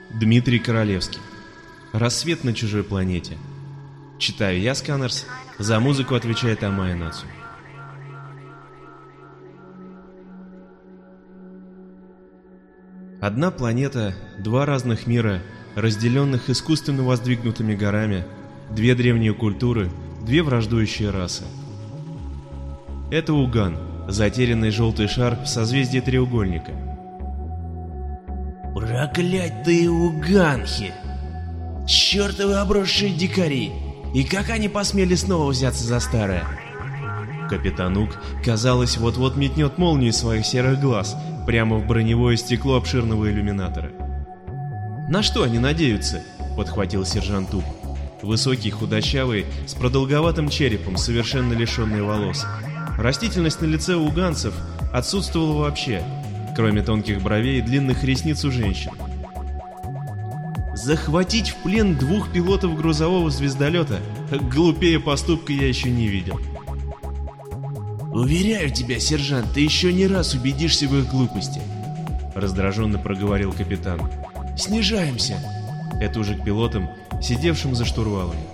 Дмитрий Королевский. Рассвет на чужой планете. Читаю я, Сканерс. За музыку отвечает Амая Нацу. Одна планета, два разных мира, разделенных искусственно воздвигнутыми горами, две древние культуры, две враждующие расы. Это Уган, затерянный желтый шар в созвездии треугольника. Проклятые уганхи! Чёртовы обросшие дикари! И как они посмели снова взяться за старое? Капитан Ук, казалось, вот-вот метнет молнию из своих серых глаз прямо в броневое стекло обширного иллюминатора. «На что они надеются?» — подхватил сержант Ук. Высокий, худощавый, с продолговатым черепом, совершенно лишенный волос. Растительность на лице у уганцев отсутствовала вообще, кроме тонких бровей и длинных ресниц у женщин. Захватить в плен двух пилотов грузового звездолета — глупее поступка я еще не видел. «Уверяю тебя, сержант, ты еще не раз убедишься в их глупости», — раздраженно проговорил капитан. «Снижаемся!» Это уже к пилотам, сидевшим за штурвалами.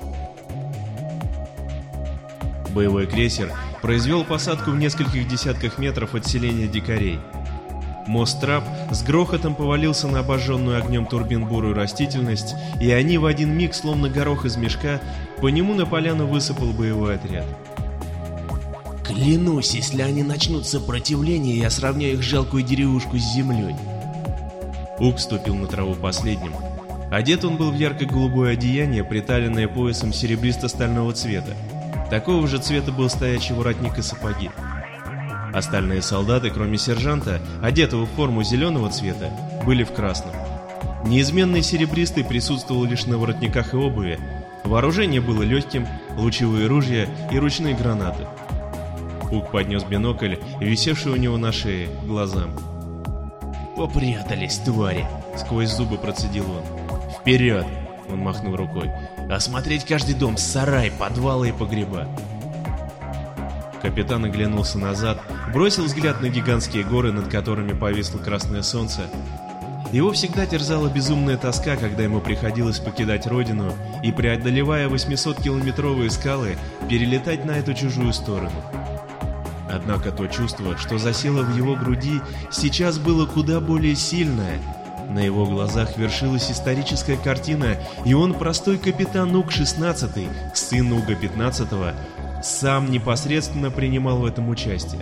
Боевой крейсер произвел посадку в нескольких десятках метров от селения дикарей. Мост трап с грохотом повалился на обожженную огнем турбин бурую растительность, и они в один миг, словно горох из мешка, по нему на поляну высыпал боевой отряд. «Клянусь, если они начнут сопротивление, я сравняю их жалкую деревушку с землей». Ук ступил на траву последним. Одет он был в ярко-голубое одеяние, приталенное поясом серебристо-стального цвета. Такого же цвета был стоячий воротник и сапоги. Остальные солдаты, кроме сержанта, одетого в форму зеленого цвета, были в красном. Неизменный серебристый присутствовал лишь на воротниках и обуви. Вооружение было легким, лучевые ружья и ручные гранаты. Ук поднес бинокль, висевший у него на шее, к глазам. «Попрятались, твари!» — сквозь зубы процедил он. «Вперед!» — он махнул рукой. «Осмотреть каждый дом, сарай, подвалы и погреба!» Капитан оглянулся назад, бросил взгляд на гигантские горы, над которыми повисло красное солнце. Его всегда терзала безумная тоска, когда ему приходилось покидать родину и, преодолевая 800-километровые скалы, перелетать на эту чужую сторону. Однако то чувство, что засело в его груди, сейчас было куда более сильное. На его глазах вершилась историческая картина, и он, простой капитан Ук-16, сын Уга-15, сам непосредственно принимал в этом участие.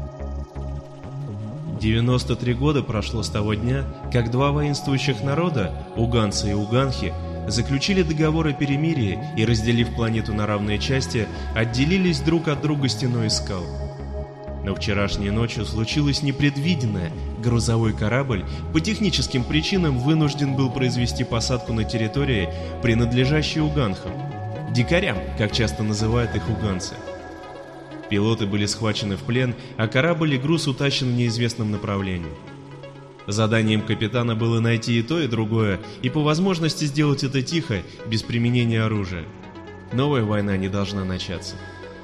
93 года прошло с того дня, как два воинствующих народа, уганцы и уганхи, заключили договор о перемирии и, разделив планету на равные части, отделились друг от друга стеной из скал. Но вчерашней ночью случилось непредвиденное. Грузовой корабль по техническим причинам вынужден был произвести посадку на территории, принадлежащей уганхам. Дикарям, как часто называют их уганцы. Пилоты были схвачены в плен, а корабль и груз утащен в неизвестном направлении. Заданием капитана было найти и то, и другое, и по возможности сделать это тихо, без применения оружия. Новая война не должна начаться.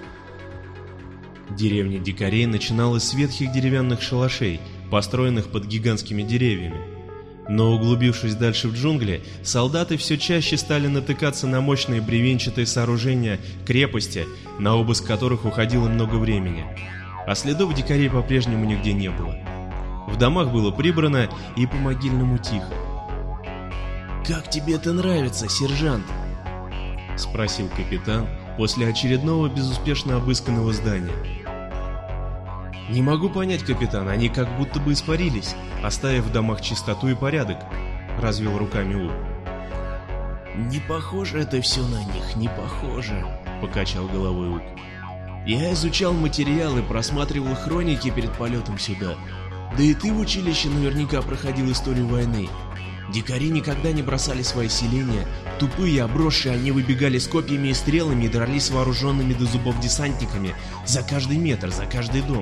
Деревня дикарей начиналась с ветхих деревянных шалашей, построенных под гигантскими деревьями. Но углубившись дальше в джунгли, солдаты все чаще стали натыкаться на мощные бревенчатые сооружения, крепости, на обыск которых уходило много времени. А следов дикарей по-прежнему нигде не было. В домах было прибрано и по-могильному тихо. «Как тебе это нравится, сержант?» — спросил капитан после очередного безуспешно обысканного здания. «Не могу понять, капитан, они как будто бы испарились, оставив в домах чистоту и порядок», — развел руками Ук. «Не похоже это все на них, не похоже», — покачал головой Ук. «Я изучал материалы, просматривал хроники перед полетом сюда. Да и ты в училище наверняка проходил историю войны. Дикари никогда не бросали свои селения. Тупые, обросшие, они выбегали с копьями и стрелами и дрались с вооруженными до зубов десантниками за каждый метр, за каждый дом».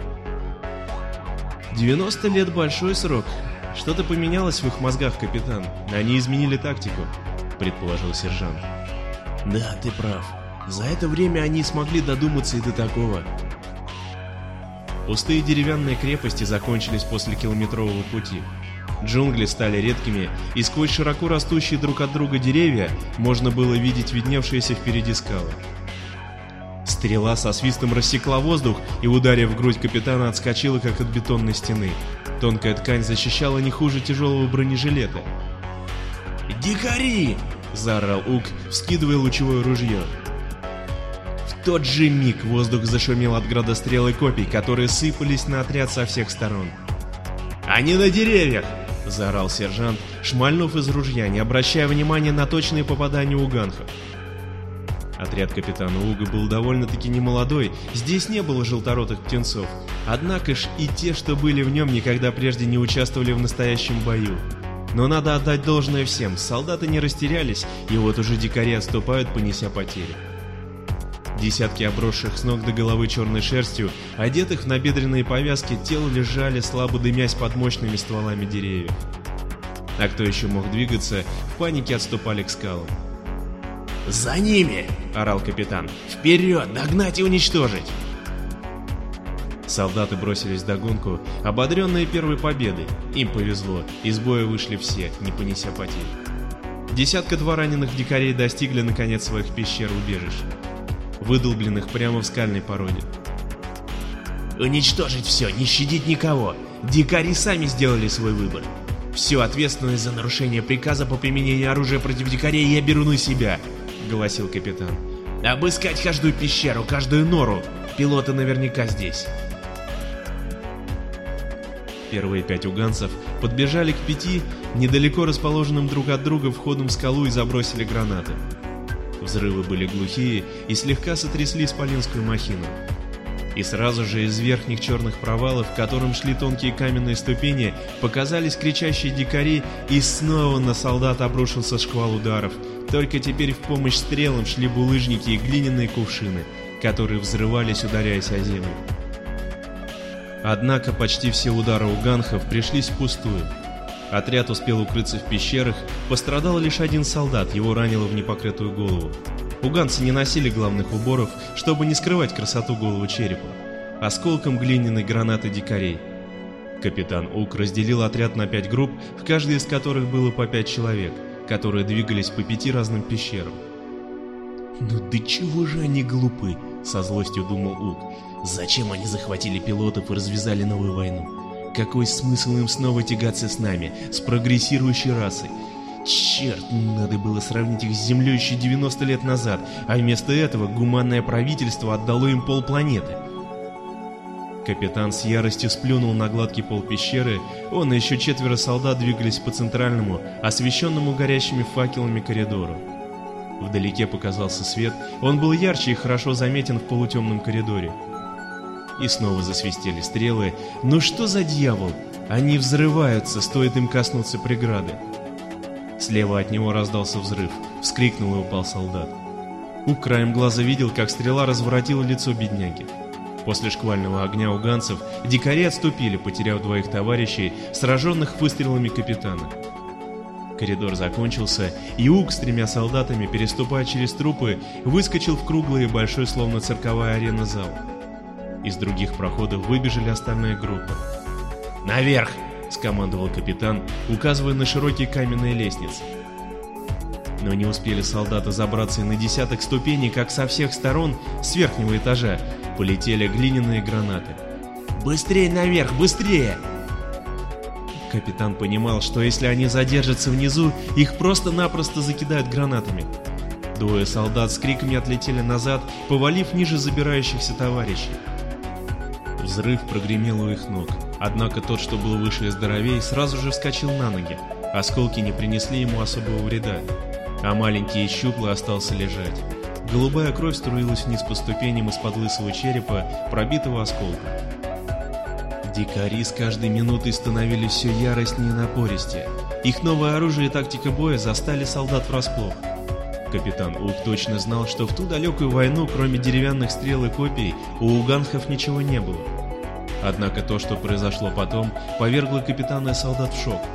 90 лет — большой срок. Что-то поменялось в их мозгах, капитан. Они изменили тактику, предположил сержант. Да, ты прав. За это время они смогли додуматься и до такого. Пустые деревянные крепости закончились после километрового пути. Джунгли стали редкими, и сквозь широко растущие друг от друга деревья можно было видеть видневшиеся впереди скалы. Стрела со свистом рассекла воздух и, ударив в грудь капитана, отскочила как от бетонной стены. Тонкая ткань защищала не хуже тяжелого бронежилета. «Дикари!» — заорал Ук, вскидывая лучевое ружье. В тот же миг воздух зашумел от градострел и копий, которые сыпались на отряд со всех сторон. «Они на деревьях!» — заорал сержант, шмальнув из ружья, не обращая внимания на точные попадания уганхов. Отряд капитана Уга был довольно-таки немолодой, здесь не было желторотых птенцов, однако ж и те, что были в нем, никогда прежде не участвовали в настоящем бою. Но надо отдать должное всем, солдаты не растерялись, и вот уже дикари отступают, понеся потери. Десятки обросших с ног до головы черной шерстью, одетых в набедренные повязки, тела лежали, слабо дымясь под мощными стволами деревьев. А кто еще мог двигаться, в панике отступали к скалам. «За ними!» — орал капитан. «Вперед! Догнать и уничтожить!» Солдаты бросились вдогонку, ободренные первой победой. Им повезло, из боя вышли все, не понеся потерь. Десятка-два раненых дикарей достигли наконец своих пещер-убежищ, выдолбленных прямо в скальной породе. «Уничтожить все, не щадить никого! Дикари сами сделали свой выбор! Всю ответственность за нарушение приказа по применению оружия против дикарей я беру на себя!» — голосил капитан. «Обыскать каждую пещеру, каждую нору! Пилоты наверняка здесь!» Первые 5 уганцев подбежали к 5 недалеко расположенным друг от друга входам в скалу и забросили гранаты. Взрывы были глухие и слегка сотрясли исполинскую махину. И сразу же из верхних черных провалов, к которым шли тонкие каменные ступени, показались кричащие дикари, и снова на солдат обрушился шквал ударов. Только теперь в помощь стрелам шли булыжники и глиняные кувшины, которые взрывались, ударяясь о землю. Однако почти все удары уганхов пришлись впустую. Отряд успел укрыться в пещерах, пострадал лишь один солдат, его ранило в непокрытую голову. Уганцы не носили главных уборов, чтобы не скрывать красоту голого черепа, осколком глиняной гранаты дикарей. Капитан Ук разделил отряд на 5 групп, в каждой из которых было по 5 человек, которые двигались по 5 разным пещерам. «Ну да чего же они глупы?» — со злостью думал Ук. «Зачем они захватили пилотов и развязали новую войну? Какой смысл им снова тягаться с нами, с прогрессирующей расой? Черт, надо было сравнить их с Землей еще 90 лет назад, а вместо этого гуманное правительство отдало им полпланеты». Капитан с яростью сплюнул на гладкий пол пещеры, он и еще 4 солдат двигались по центральному, освещенному горящими факелами коридору. Вдалеке показался свет, он был ярче и хорошо заметен в полутемном коридоре. И снова засвистели стрелы. Ну что за дьявол? Они взрываются, стоит им коснуться преграды. Слева от него раздался взрыв, вскрикнул и упал солдат. Ук краем глаза видел, как стрела разворотила лицо бедняги. После шквального огня уганцев дикари отступили, потеряв 2 товарищей, сраженных выстрелами капитана. Коридор закончился, и Ук с 3 солдатами, переступая через трупы, выскочил в круглый и большой, словно цирковая арена, зал. Из других проходов выбежали остальные группы. «Наверх!» — скомандовал капитан, указывая на широкие каменные лестницы. Но не успели солдаты забраться и на десяток ступеней, как со всех сторон, с верхнего этажа, полетели глиняные гранаты. «Быстрее наверх, быстрее!» Капитан понимал, что если они задержатся внизу, их просто-напросто закидают гранатами. 2 солдат с криками отлетели назад, повалив ниже забирающихся товарищей. Взрыв прогремел у их ног, однако тот, что был выше и здоровее, сразу же вскочил на ноги. Осколки не принесли ему особого вреда, а маленький и щуплый остался лежать. Голубая кровь струилась вниз по ступеням из-под лысого черепа, пробитого осколком. Дикари с каждой минутой становились все яростнее и напористее. Их новое оружие и тактика боя застали солдат врасплох. Капитан Ук точно знал, что в ту далекую войну, кроме деревянных стрел и копий, у уганхов ничего не было. Однако то, что произошло потом, повергло капитана и солдат в шок.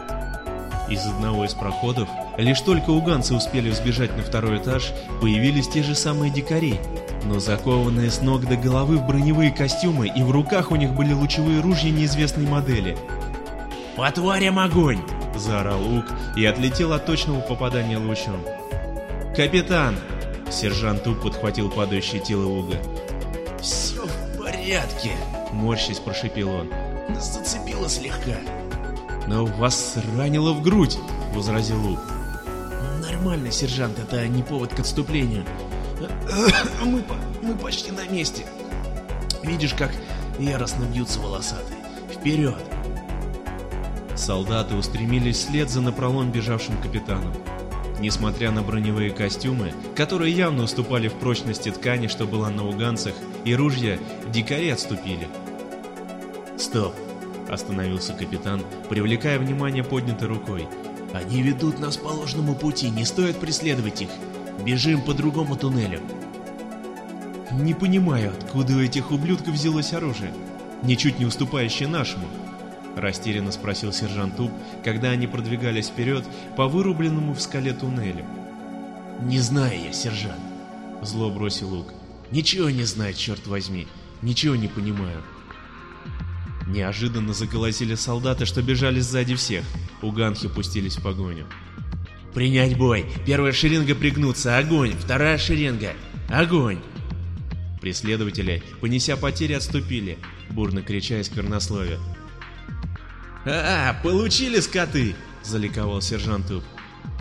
Из одного из проходов, лишь только уганцы успели взбежать на 2-й этаж, появились те же самые дикари, но закованные с ног до головы в броневые костюмы, и в руках у них были лучевые ружья неизвестной модели. По тварям огонь!» — заорал Ук и отлетел от точного попадания лучом. «Капитан!» — сержант Ук подхватил падающее тело Уга. «Все в порядке!» — морщись прошипел он. «Зацепило слегка». «Но вас ранило в грудь!» — возразил Ук. «Нормально, сержант, это не повод к отступлению. Мы почти на месте. Видишь, как яростно бьются волосатые. Вперед!» Солдаты устремились вслед за напролом бежавшим капитаном. Несмотря на броневые костюмы, которые явно уступали в прочности ткани, что была на уганцах, и ружья, дикари отступили. «Стоп!» — остановился капитан, привлекая внимание поднятой рукой. «Они ведут нас по ложному пути, не стоит преследовать их. Бежим по другому туннелю». «Не понимаю, откуда у этих ублюдков взялось оружие, ничуть не уступающее нашему?» — растерянно спросил сержант Ук, когда они продвигались вперед по вырубленному в скале туннелю. «Не знаю я, сержант», — зло бросил Ук. «Ничего не знаю, черт возьми, ничего не понимаю». Неожиданно заголосили солдаты, что бежали сзади всех. Уганхи пустились в погоню. «Принять бой! Первая шеренга пригнуться! Огонь! Вторая шеренга! Огонь!» Преследователи, понеся потери, отступили, бурно крича и сквернословия. Получили, скоты!» — заликовал сержант Ук.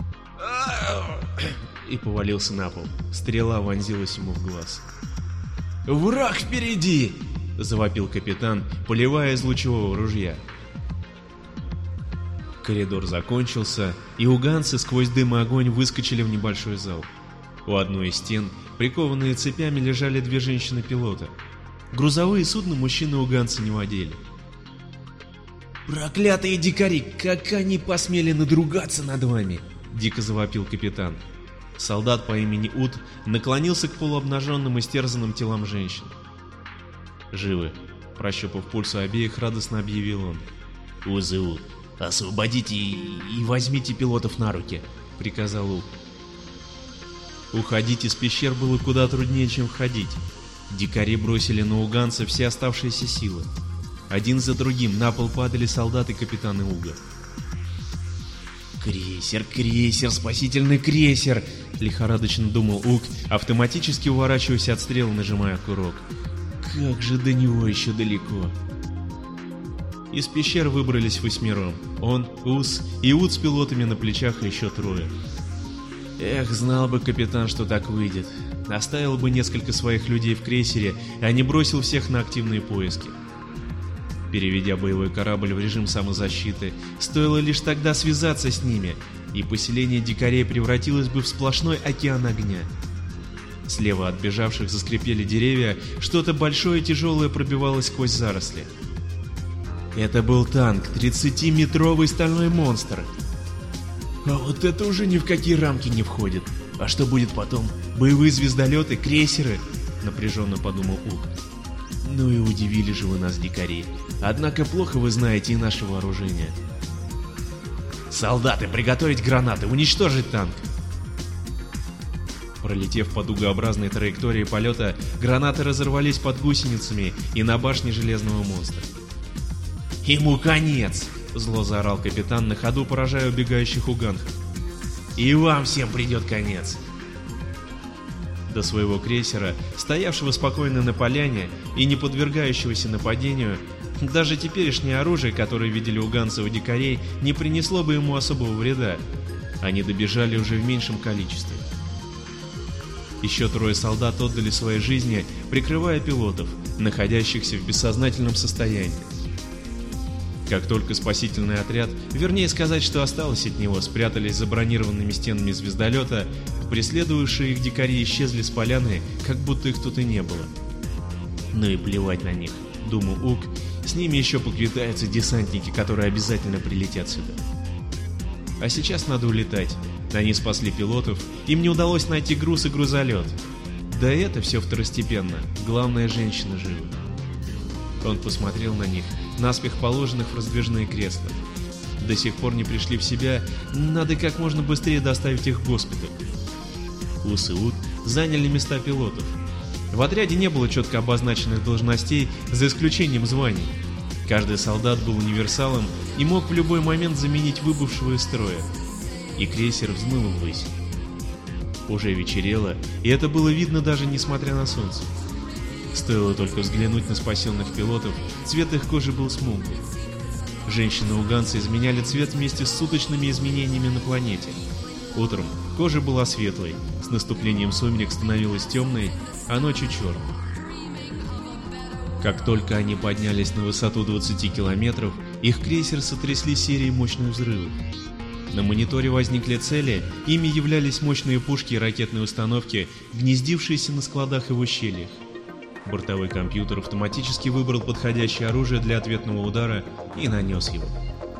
И повалился на пол. Стрела вонзилась ему в глаз. «Враг впереди!» — завопил капитан, поливая из лучевого ружья. Коридор закончился, и уганцы сквозь дым и огонь выскочили в небольшой зал. У одной из стен, прикованные цепями, лежали две женщины-пилота. Грузовые судна мужчины-уганцы не водили. «Проклятые дикари, как они посмели надругаться над вами!» — дико завопил капитан. Солдат по имени Ут наклонился к полуобнаженным и стерзанным телам женщин. «Живы», — прощупав пульс у обеих, радостно объявил он. «УЗУ, освободите и возьмите пилотов на руки», — приказал Ук. Уходить из пещер было куда труднее, чем входить. Дикари бросили на уганцев все оставшиеся силы. Один за другим на пол падали солдаты капитана Уга. «Крейсер, крейсер, спасительный крейсер!» — лихорадочно думал Ук, автоматически уворачиваясь от стрел, нажимая курок. «Как же до него еще далеко!» Из пещер выбрались 8. Он, Ус и Ут с пилотами на плечах и еще 3. Эх, знал бы капитан, что так выйдет. Оставил бы несколько своих людей в крейсере, а не бросил всех на активные поиски. Переведя боевой корабль в режим самозащиты, стоило лишь тогда связаться с ними, и поселение дикарей превратилось бы в сплошной океан огня. Слева от бежавших заскрипели деревья, что-то большое и тяжелое пробивалось сквозь заросли. Это был танк, 30-метровый стальной монстр. «А вот это уже ни в какие рамки не входит. А что будет потом? Боевые звездолеты, крейсеры?» — напряженно подумал Ук. «Ну и удивили же вы нас, дикари. Однако плохо вы знаете и наше вооружение». «Солдаты, приготовить гранаты, уничтожить танк!» Пролетев по дугообразной траектории полета, гранаты разорвались под гусеницами и на башне железного монстра. «Ему конец!» — зло заорал капитан, на ходу поражая убегающих уганхов. «И вам всем придет конец!» До своего крейсера, стоявшего спокойно на поляне и не подвергающегося нападению, даже теперешнее оружие, которое видели уганцы у дикарей, не принесло бы ему особого вреда. Они добежали уже в меньшем количестве. Еще 3 солдат отдали свои жизни, прикрывая пилотов, находящихся в бессознательном состоянии. Как только спасительный отряд, вернее сказать, что осталось от него, спрятались за бронированными стенами звездолета, преследовавшие их дикари исчезли с поляны, как будто их тут и не было. Ну и плевать на них, думал Ук, с ними еще поквитаются десантники, которые обязательно прилетят сюда. А сейчас надо улетать. Они спасли пилотов, им не удалось найти груз и грузолет. Да это все второстепенно, главное, женщина жива. Он посмотрел на них, наспех положенных в раздвижные кресла. До сих пор не пришли в себя, надо как можно быстрее доставить их в госпиталь. Ус и Ут заняли места пилотов. В отряде не было четко обозначенных должностей, за исключением званий. Каждый солдат был универсалом и мог в любой момент заменить выбывшего из строя. И крейсер взмыл ввысь. Уже вечерело, и это было видно даже несмотря на солнце. Стоило только взглянуть на спасенных пилотов, цвет их кожи был смуглый. Женщины-уганцы изменяли цвет вместе с суточными изменениями на планете. Утром кожа была светлой, с наступлением сумерек становилась темной, а ночью черной. Как только они поднялись на высоту 20 километров, их крейсер сотрясли серией мощных взрывов. На мониторе возникли цели, ими являлись мощные пушки и ракетные установки, гнездившиеся на складах и в ущельях. Бортовой компьютер автоматически выбрал подходящее оружие для ответного удара и нанес его.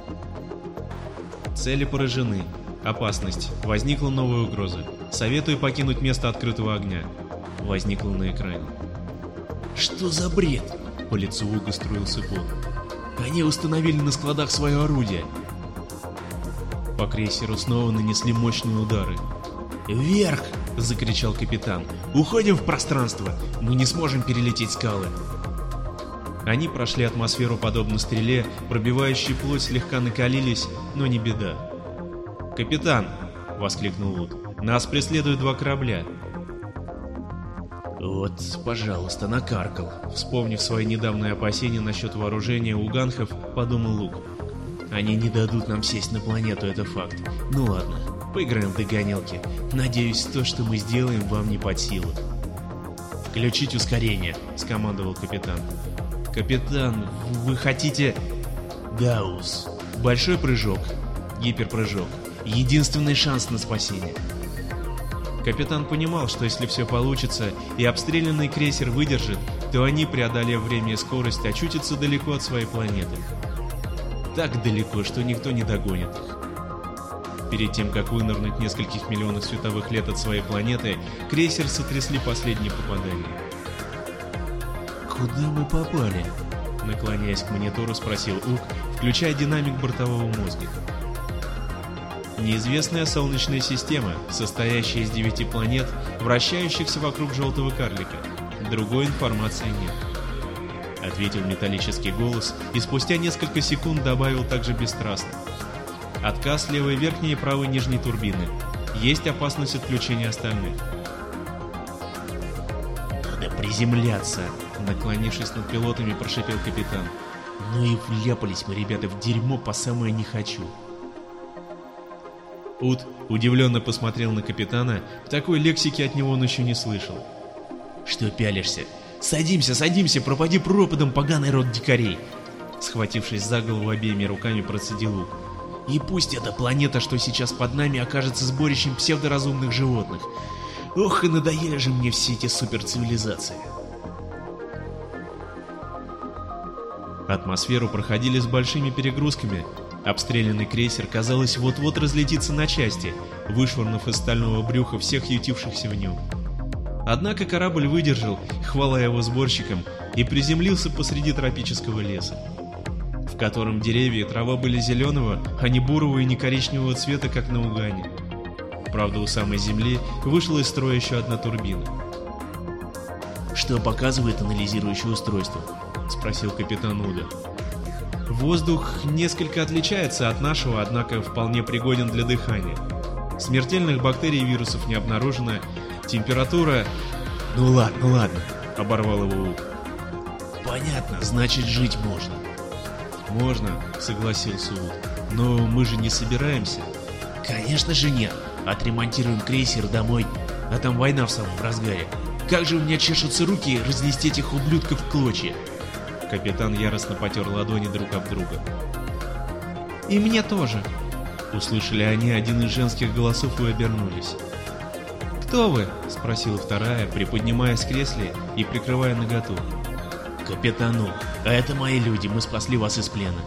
Цели поражены. Опасность. Возникла новая угроза. Советую покинуть место открытого огня. Возникло на экране. Что за бред? По лицу Уга струился пот. Они установили на складах свое орудие. По крейсеру снова нанесли мощные удары. «Вверх!» — закричал капитан. «Уходим в пространство! Мы не сможем перелететь скалы!» Они прошли атмосферу подобно стреле, пробивающие плоть слегка накалились, но не беда. «Капитан!» — воскликнул Вуд. «Нас преследуют два корабля!» «Вот, пожалуйста, накаркал!» Вспомнив свои недавние опасения насчет вооружения уганхов, подумал Лук. «Они не дадут нам сесть на планету, это факт. Ну ладно, поиграем в догонялки. Надеюсь, то, что мы сделаем, вам не под силу». «Включить ускорение!» — скомандовал капитан. «Капитан, вы хотите...» «Гаусс. Большой прыжок. Гиперпрыжок. Единственный шанс на спасение». Капитан понимал, что если все получится и обстрелянный крейсер выдержит, то они, преодолев время и скорость, очутятся далеко от своей планеты. Так далеко, что никто не догонит их. Перед тем, как вынырнуть в нескольких миллионах световых лет от своей планеты, крейсер сотрясли последние попадания. «Куда мы попали?» Наклоняясь к монитору, спросил Ук, включая динамик бортового мозга. Неизвестная солнечная система, состоящая из 9 планет, вращающихся вокруг желтого карлика. Другой информации нет. Ответил металлический голос и спустя несколько секунд добавил также бесстрастно. Отказ левой верхней и правой нижней турбины. Есть опасность отключения остальных. «Надо приземляться!» Наклонившись над пилотами, прошипел капитан. «Ну и вляпались мы, ребята, в дерьмо по самое не хочу!» Ут удивленно посмотрел на капитана, такой лексики от него он еще не слышал. «Что пялишься? Садимся, садимся, пропади пропадом, поганый род дикарей!» Схватившись за голову обеими руками, процедил Ук. «И пусть эта планета, что сейчас под нами, окажется сборищем псевдоразумных животных. Ох, и надоели же мне все эти суперцивилизации!» Атмосферу проходили с большими перегрузками. Обстрелянный крейсер, казалось, вот-вот разлетится на части, вышвырнув из стального брюха всех ютившихся в нем. Однако корабль выдержал, хвала его сборщикам, и приземлился посреди тропического леса, в котором деревья и трава были зеленого, а не бурого и не коричневого цвета, как на Угане. Правда, у самой земли вышла из строя еще одна турбина. «Что показывает анализирующее устройство?» — спросил капитан Уда. «Воздух несколько отличается от нашего, однако вполне пригоден для дыхания. Смертельных бактерий и вирусов не обнаружено. Температура...» «Ну ладно», — оборвал его Ук. «Понятно, значит жить можно». «Можно», — согласился Ук. «Но мы же не собираемся». «Конечно же нет. Отремонтируем крейсер домой, а там война в самом разгаре. Как же у меня чешутся руки разнести этих ублюдков в клочья». Капитан яростно потер ладони друг об друга. «И мне тоже!» Услышали они один из женских голосов и обернулись. «Кто вы?» — спросила вторая, приподнимаясь с кресла и прикрывая наготу. «Капитан Ук, а это мои люди, мы спасли вас из плена».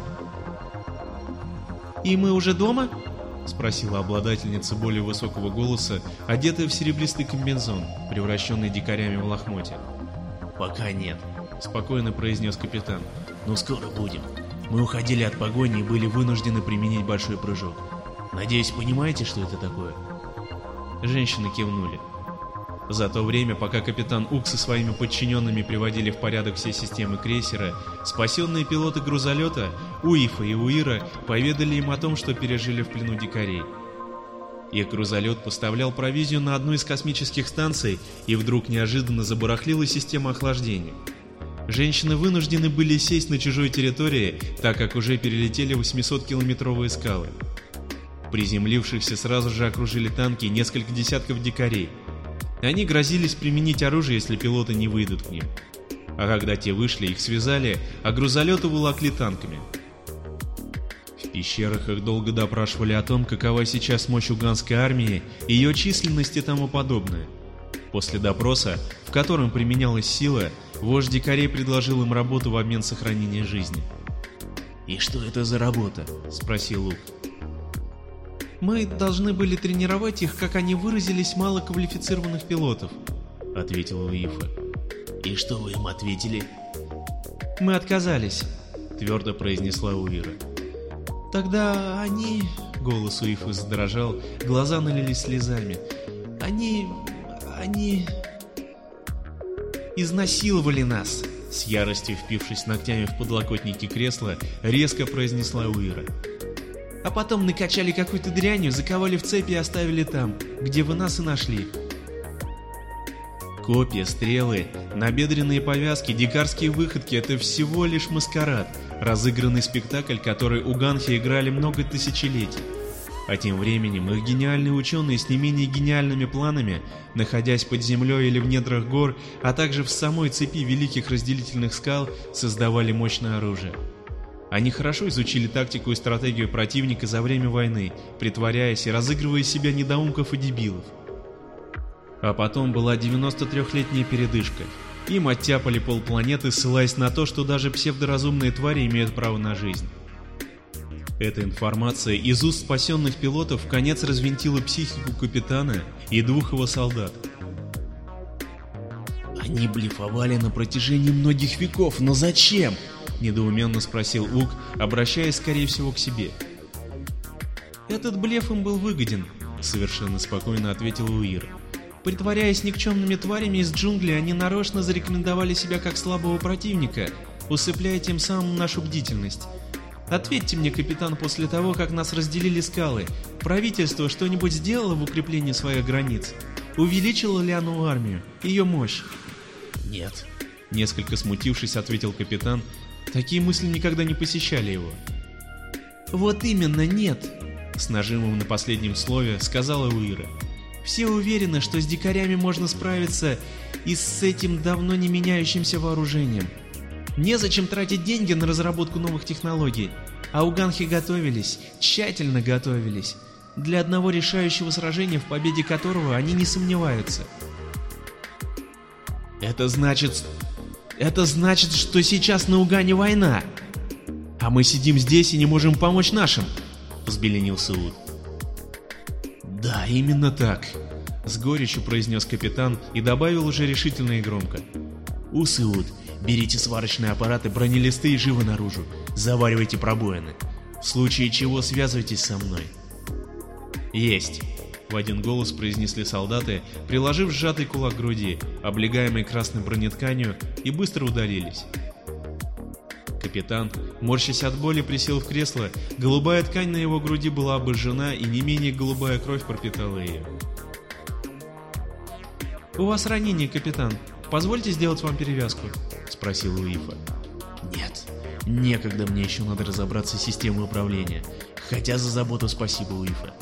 «И мы уже дома?» — спросила обладательница более высокого голоса, одетая в серебристый комбинезон, превращенный дикарями в лохмотья. «Пока нет», — спокойно произнес капитан. «Но скоро будем. Мы уходили от погони и были вынуждены применить большой прыжок. Надеюсь, понимаете, что это такое?» Женщины кивнули. За то время, пока капитан Ук со своими подчиненными приводили в порядок все системы крейсера, спасенные пилоты грузолета Уифа и Уира поведали им о том, что пережили в плену дикарей. Их грузолет поставлял провизию на одну из космических станций, и вдруг неожиданно забарахлила система охлаждения. Женщины вынуждены были сесть на чужой территории, так как уже перелетели 800-километровые скалы. Приземлившихся сразу же окружили танки и несколько десятков дикарей. Они грозились применить оружие, если пилоты не выйдут к ним. А когда те вышли, их связали, а грузолеты уволокли танками. В пещерах их долго допрашивали о том, какова сейчас мощь уганской армии, ее численность и тому подобное. После допроса, в котором применялась сила, вождь дикарей предложил им работу в обмен сохранением жизни. «И что это за работа?» — спросил Ук. «Мы должны были тренировать их, как они выразились, малоквалифицированных пилотов», — ответила Уифа. «И что вы им ответили?» «Мы отказались», — твердо произнесла Уира. «Тогда они...» — голос Уифы задрожал, глаза налились слезами. «Они... изнасиловали нас», — с яростью впившись ногтями в подлокотники кресла, резко произнесла Уира. «А потом накачали какой-то дрянью, заковали в цепи и оставили там, где вы нас и нашли». Копья, стрелы, набедренные повязки, дикарские выходки — это всего лишь маскарад, разыгранный спектакль, который уганхи играли много тысячелетий. А тем временем их гениальные ученые с не менее гениальными планами, находясь под землей или в недрах гор, а также в самой цепи великих разделительных скал, создавали мощное оружие. Они хорошо изучили тактику и стратегию противника за время войны, притворяясь и разыгрывая из себя недоумков и дебилов. А потом была 93-летняя передышка. Им оттяпали полпланеты, ссылаясь на то, что даже псевдоразумные твари имеют право на жизнь. Эта информация из уст спасенных пилотов вконец развинтила психику капитана и двух его солдат. «Они блефовали на протяжении многих веков, но зачем?» — недоуменно спросил Ук, обращаясь, скорее всего, к себе. «Этот блеф им был выгоден», — совершенно спокойно ответила Уира. «Притворяясь никчемными тварями из джунглей, они нарочно зарекомендовали себя как слабого противника, усыпляя тем самым нашу бдительность. Ответьте мне, капитан, после того, как нас разделили скалы, правительство что-нибудь сделало в укреплении своих границ? Увеличило ли оно армию, ее мощь?» «Нет», — несколько смутившись, ответил капитан. Такие мысли никогда не посещали его. «Вот именно, нет», — с нажимом на последнем слове сказала Уира. «Все уверены, что с дикарями можно справиться и с этим давно не меняющимся вооружением. Незачем тратить деньги на разработку новых технологий, а уганхи готовились, тщательно готовились, для одного решающего сражения, в победе которого они не сомневаются». Это значит, что сейчас на Угане война, а мы сидим здесь и не можем помочь нашим, — взбеленился Ут. Да, именно так, — с горечью произнес капитан и добавил уже решительно и громко. Ус и Ут, берите сварочные аппараты, бронелисты и живо наружу, заваривайте пробоины. В случае чего связывайтесь со мной. Есть. В один голос произнесли солдаты, приложив сжатый кулак к груди, облегаемый красной бронетканью, и быстро удалились. Капитан, морщась от боли, присел в кресло, голубая ткань на его груди была обожжена, и не менее голубая кровь пропитала ее. «У вас ранение, капитан. Позвольте сделать вам перевязку?» — спросил Уифа. «Нет, некогда, мне еще надо разобраться с системой управления, хотя за заботу спасибо, Уифа».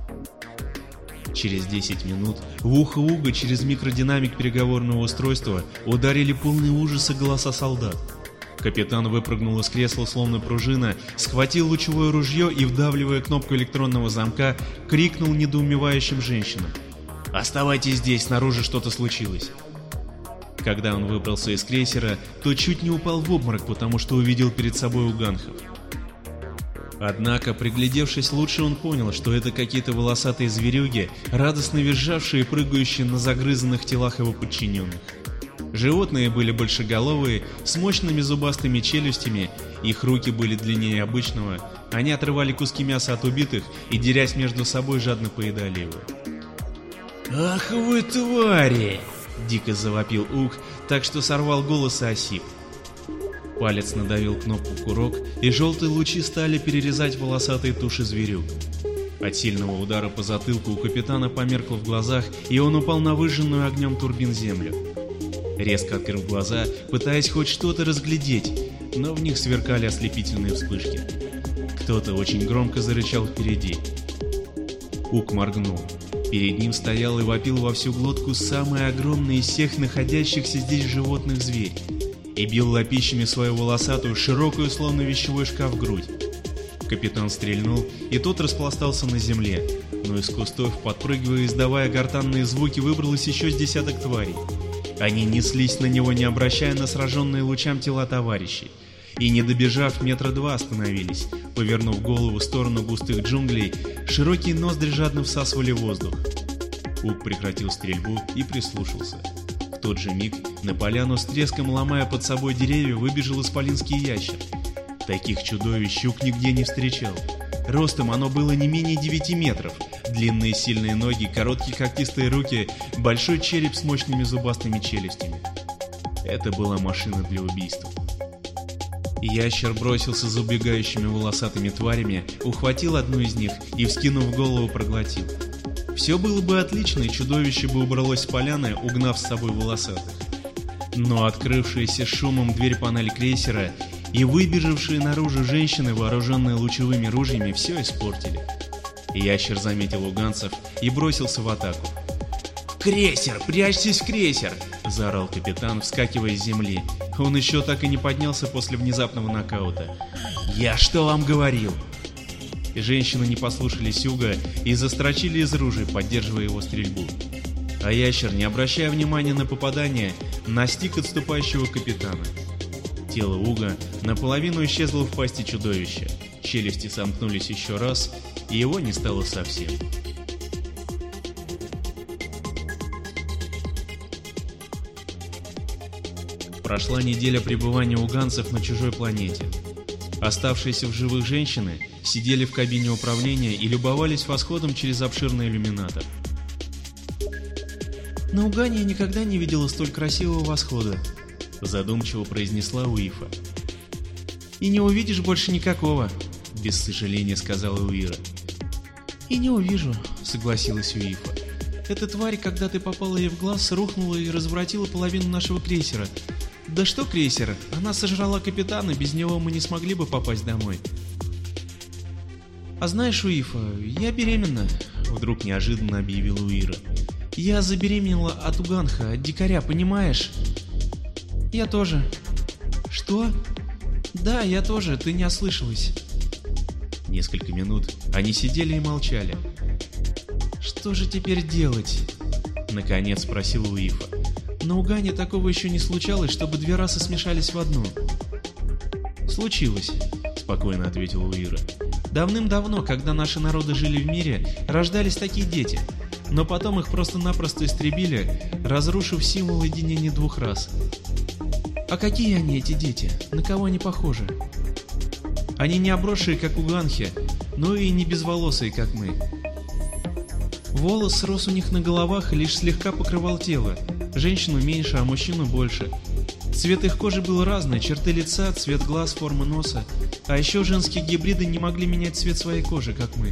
Через 10 минут в ухо Уга через микродинамик переговорного устройства ударили полные ужаса голоса солдат. Капитан выпрыгнул из кресла словно пружина, схватил лучевое ружье и, вдавливая кнопку электронного замка, крикнул недоумевающим женщинам: «Оставайтесь здесь, снаружи что-то случилось». Когда он выбрался из крейсера, то чуть не упал в обморок, потому что увидел перед собой уганхов. Однако, приглядевшись лучше, он понял, что это какие-то волосатые зверюги, радостно визжавшие и прыгающие на загрызанных телах его подчиненных. Животные были большеголовые, с мощными зубастыми челюстями, их руки были длиннее обычного, они отрывали куски мяса от убитых и, дерясь между собой, жадно поедали его. «Ах вы твари!» — дико завопил Ук, так что сорвал голос и осип. Палец надавил кнопку «Курок», и желтые лучи стали перерезать волосатые туши зверюк. От сильного удара по затылку у капитана померкло в глазах, и он упал на выжженную огнем турбин землю. Резко открыв глаза, пытаясь хоть что-то разглядеть, но в них сверкали ослепительные вспышки. Кто-то очень громко зарычал впереди. Ук моргнул. Перед ним стоял и вопил во всю глотку самый огромный из всех находящихся здесь животных зверь, и бил лапищами свою волосатую, широкую, словно вещевой шкаф, грудь. Капитан стрельнул, и тот распластался на земле, но из кустов, подпрыгивая и издавая гортанные звуки, выбралось еще с десяток тварей. Они неслись на него, не обращая на сраженные лучам тела товарищей, и, не добежав метра два, остановились, повернув голову в сторону густых джунглей, широкие ноздри жадно всасывали воздух. Ук прекратил стрельбу и прислушался. В тот же миг на поляну с треском, ломая под собой деревья, выбежал исполинский ящер. Таких чудовищ Ук нигде не встречал. Ростом оно было не менее 9 метров, длинные сильные ноги, короткие когтистые руки, большой череп с мощными зубастыми челюстями. Это была машина для убийства. Ящер бросился за убегающими волосатыми тварями, ухватил одну из них и, вскинув голову, проглотил. Все было бы отлично, и чудовище бы убралось с поляны, угнав с собой волосатых. Но открывшаяся шумом дверь панели крейсера и выбежавшие наружу женщины, вооруженные лучевыми ружьями, все испортили. Ящер заметил уганцев и бросился в атаку. «Крейсер! Прячьтесь в крейсер!» — заорал капитан, вскакивая с земли. Он еще так и не поднялся после внезапного нокаута. «Я что вам говорил?» Женщины не послушались Уга и застрочили из ружей, поддерживая его стрельбу. А ящер, не обращая внимания на попадание, настиг отступающего капитана. Тело Уга наполовину исчезло в пасти чудовища, челюсти сомкнулись еще раз, и его не стало совсем. Прошла неделя пребывания уганцев на чужой планете. Оставшиеся в живых женщины сидели в кабине управления и любовались восходом через обширный иллюминатор. «На Угане я никогда не видела столь красивого восхода», — задумчиво произнесла Уифа. «И не увидишь больше никакого», — без сожаления сказала Уира. «И не увижу», — согласилась Уифа. «Эта тварь, когда ты попала ей в глаз, рухнула и разворотила половину нашего крейсера. Да что крейсер, она сожрала капитана, без него мы не смогли бы попасть домой». «А знаешь, Уифа, я беременна», — вдруг неожиданно объявила Уира. «Я забеременела от Уганха, от дикаря, понимаешь?» «Я тоже». «Что?» «Да, я тоже, ты не ослышалась». Несколько минут они сидели и молчали. «Что же теперь делать?» — наконец спросила Уифа. «На Угане такого еще не случалось, чтобы две расы смешались в одну». «Случилось», — спокойно ответила Уира. «Давным-давно, когда наши народы жили в мире, рождались такие дети, но потом их просто-напросто истребили, разрушив символ единения двух рас». «А какие они, эти дети? На кого они похожи?» «Они не обросшие, как уганхи, но и не безволосые, как мы. Волос рос у них на головах и лишь слегка покрывал тело, женщину меньше, а мужчину больше. Цвет их кожи был разный, черты лица, цвет глаз, форма носа, а еще женские гибриды не могли менять цвет своей кожи, как мы.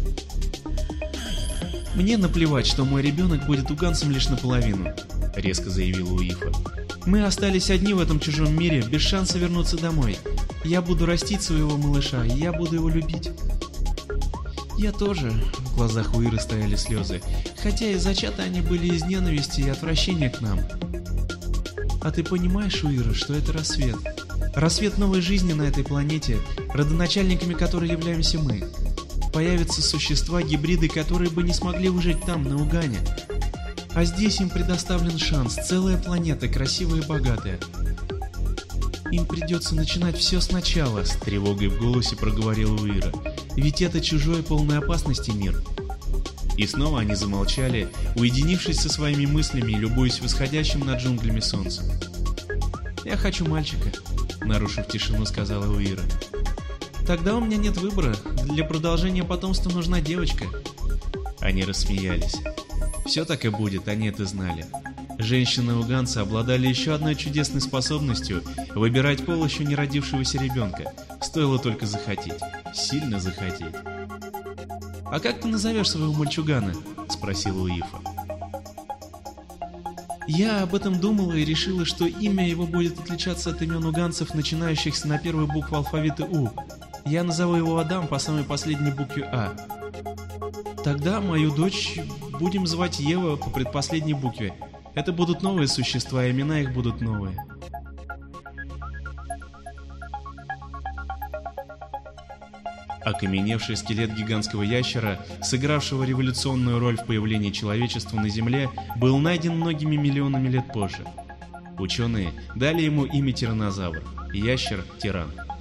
«Мне наплевать, что мой ребенок будет уганцем лишь наполовину», — резко заявила Уифа. «Мы остались одни в этом чужом мире, без шанса вернуться домой. Я буду растить своего малыша, и я буду его любить». «Я тоже», — в глазах Уиры стояли слезы, хотя и зачаты они были из ненависти и отвращения к нам. «А ты понимаешь, Уира, что это рассвет? Рассвет новой жизни на этой планете, родоначальниками которой являемся мы. Появятся существа, гибриды, которые бы не смогли выжить там, на Угане. А здесь им предоставлен шанс, целая планета, красивая и богатая. Им придется начинать все сначала», — с тревогой в голосе проговорила Уира. «Ведь это чужой, полной опасности мир». И снова они замолчали, уединившись со своими мыслями и любуясь восходящим над джунглями солнцем. «Я хочу мальчика», — нарушив тишину, сказала Уира. «Тогда у меня нет выбора, для продолжения потомства нужна девочка». Они рассмеялись. Все так и будет, они это знали. Женщины-уганцы обладали еще одной чудесной способностью выбирать пол еще не родившегося ребенка. Стоило только захотеть. Сильно захотеть. «А как ты назовешь своего мальчугана?» — спросила Уифа. «Я об этом думала и решила, что имя его будет отличаться от имен уганцев, начинающихся на первую букву алфавита У. Я назову его Адам по самой последней букве А. Тогда мою дочь будем звать Ева по предпоследней букве. Это будут новые существа, и имена их будут новые». Окаменевший скелет гигантского ящера, сыгравшего революционную роль в появлении человечества на Земле, был найден многими миллионами лет позже. Ученые дали ему имя тираннозавр, ящер-тиран.